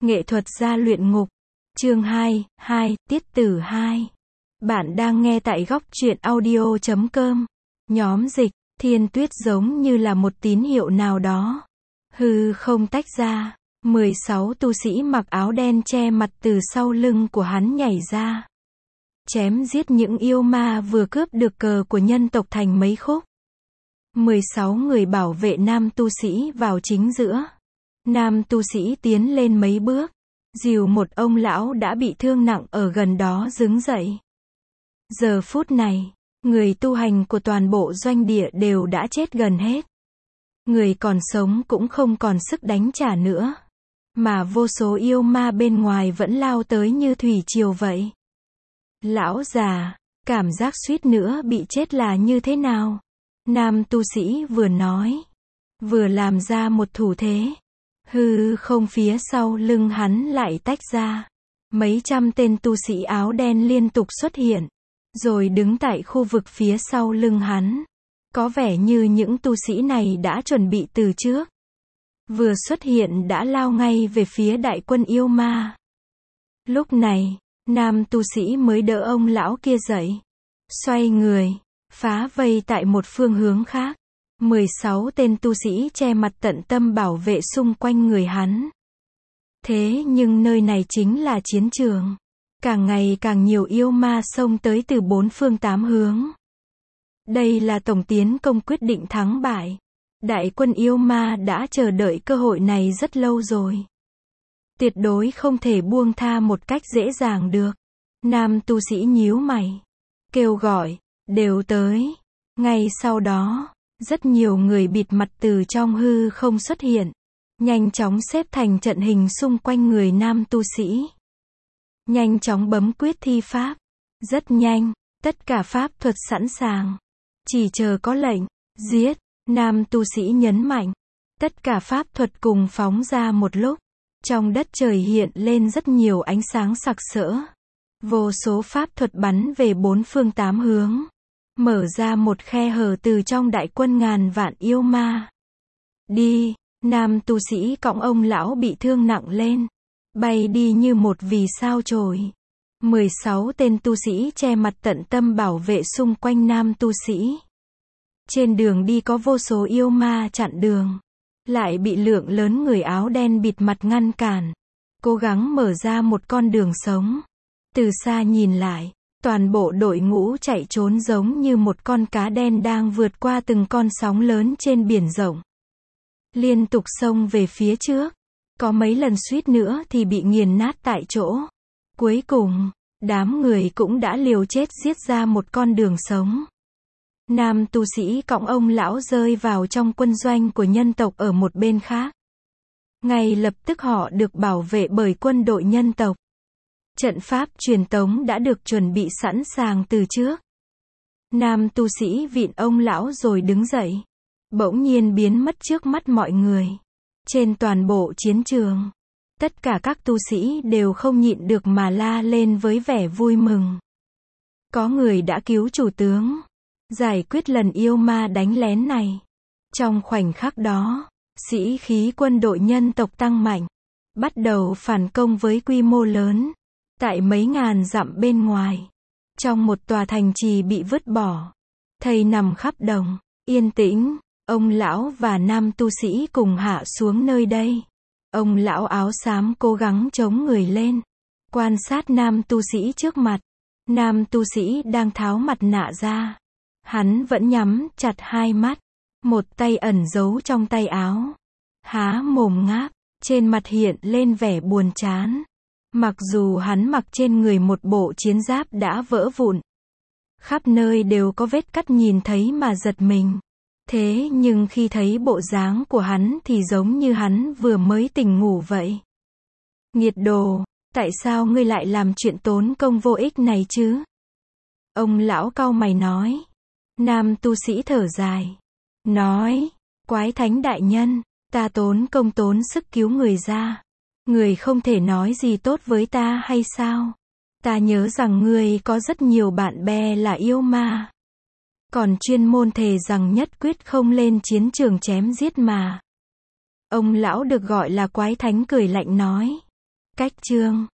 Nghệ thuật gia luyện ngục. Chương 2, tiết tử 2. Bạn đang nghe tại góc truyện audio.com. Nhóm dịch, Thiên Tuyết giống như là một tín hiệu nào đó. Hư không tách ra, 16 tu sĩ mặc áo đen che mặt từ sau lưng của hắn nhảy ra. Chém giết những yêu ma vừa cướp được cờ của nhân tộc thành mấy khúc. 16 người bảo vệ nam tu sĩ vào chính giữa. Nam tu sĩ tiến lên mấy bước, dìu một ông lão đã bị thương nặng ở gần đó đứng dậy. Giờ phút này, người tu hành của toàn bộ doanh địa đều đã chết gần hết. Người còn sống cũng không còn sức đánh trả nữa. Mà vô số yêu ma bên ngoài vẫn lao tới như thủy triều vậy. Lão già, cảm giác suýt nữa bị chết là như thế nào? Nam tu sĩ vừa nói, vừa làm ra một thủ thế. Hư không phía sau lưng hắn lại tách ra. Mấy trăm tên tu sĩ áo đen liên tục xuất hiện, rồi đứng tại khu vực phía sau lưng hắn. Có vẻ như những tu sĩ này đã chuẩn bị từ trước. Vừa xuất hiện đã lao ngay về phía đại quân yêu ma. Lúc này, nam tu sĩ mới đỡ ông lão kia dậy. Xoay người, phá vây tại một phương hướng khác. 16 tên tu sĩ che mặt tận tâm bảo vệ xung quanh người hắn. Thế nhưng nơi này chính là chiến trường. Càng ngày càng nhiều yêu ma xông tới từ bốn phương tám hướng. Đây là tổng tiến công quyết định thắng bại. Đại quân yêu ma đã chờ đợi cơ hội này rất lâu rồi. Tuyệt đối không thể buông tha một cách dễ dàng được. Nam tu sĩ nhíu mày, kêu gọi, đều tới. Ngay sau đó, rất nhiều người bịt mặt từ trong hư không xuất hiện, nhanh chóng xếp thành trận hình xung quanh người nam tu sĩ. Nhanh chóng bấm quyết thi pháp. Rất nhanh, tất cả pháp thuật sẵn sàng. Chỉ chờ có lệnh, giết. Nam tu sĩ nhấn mạnh. Tất cả pháp thuật cùng phóng ra một lúc. Trong đất trời hiện lên rất nhiều ánh sáng sặc sỡ. Vô số pháp thuật bắn về bốn phương tám hướng. Mở ra một khe hở từ trong đại quân ngàn vạn yêu ma. Đi, nam tu sĩ cõng ông lão bị thương nặng lên. Bay đi như một vì sao chổi. 16 tên tu sĩ che mặt tận tâm bảo vệ xung quanh nam tu sĩ. Trên đường đi có vô số yêu ma chặn đường. Lại bị lượng lớn người áo đen bịt mặt ngăn cản. Cố gắng mở ra một con đường sống. Từ xa nhìn lại, toàn bộ đội ngũ chạy trốn giống như một con cá đen đang vượt qua từng con sóng lớn trên biển rộng. Liên tục xông về phía trước. Có mấy lần suýt nữa thì bị nghiền nát tại chỗ. Cuối cùng, đám người cũng đã liều chết giết ra một con đường sống. Nam tu sĩ cõng ông lão rơi vào trong quân doanh của nhân tộc ở một bên khác. Ngay lập tức họ được bảo vệ bởi quân đội nhân tộc. Trận pháp truyền tống đã được chuẩn bị sẵn sàng từ trước. Nam tu sĩ vịn ông lão rồi đứng dậy. Bỗng nhiên biến mất trước mắt mọi người. Trên toàn bộ chiến trường, tất cả các tu sĩ đều không nhịn được mà la lên với vẻ vui mừng. Có người đã cứu chủ tướng, giải quyết lần yêu ma đánh lén này. Trong khoảnh khắc đó, sĩ khí quân đội nhân tộc tăng mạnh, bắt đầu phản công với quy mô lớn. Tại mấy ngàn dặm bên ngoài, trong một tòa thành trì bị vứt bỏ, thây nằm khắp đồng, yên tĩnh. Ông lão và nam tu sĩ cùng hạ xuống nơi đây. Ông lão áo xám cố gắng chống người lên, quan sát nam tu sĩ trước mặt. Nam tu sĩ đang tháo mặt nạ ra. Hắn vẫn nhắm chặt hai mắt, một tay ẩn giấu trong tay áo. Há mồm ngáp, trên mặt hiện lên vẻ buồn chán. Mặc dù hắn mặc trên người một bộ chiến giáp đã vỡ vụn, khắp nơi đều có vết cắt nhìn thấy mà giật mình. Thế nhưng khi thấy bộ dáng của hắn thì giống như hắn vừa mới tỉnh ngủ vậy. Nghiệt đồ, tại sao ngươi lại làm chuyện tốn công vô ích này chứ? Ông lão cau mày nói. Nam tu sĩ thở dài, nói, quái thánh đại nhân, ta tốn công tốn sức cứu người ra. Người không thể nói gì tốt với ta hay sao? Ta nhớ rằng ngươi có rất nhiều bạn bè là yêu ma. Còn chuyên môn thề rằng nhất quyết không lên chiến trường chém giết mà. Ông lão được gọi là quái thánh cười lạnh nói. Cách chương